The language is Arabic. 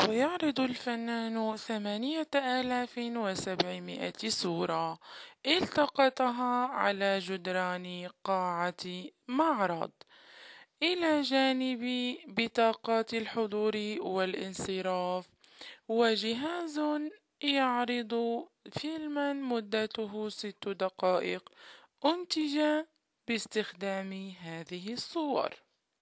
ويعرض الفنان 8700 صورة التقطها على جدران قاعة معرض، إلى جانب بطاقات الحضور والانصراف، وجهاز يعرض فيلما مدته 6 دقائق أنتج باستخدام هذه الصور.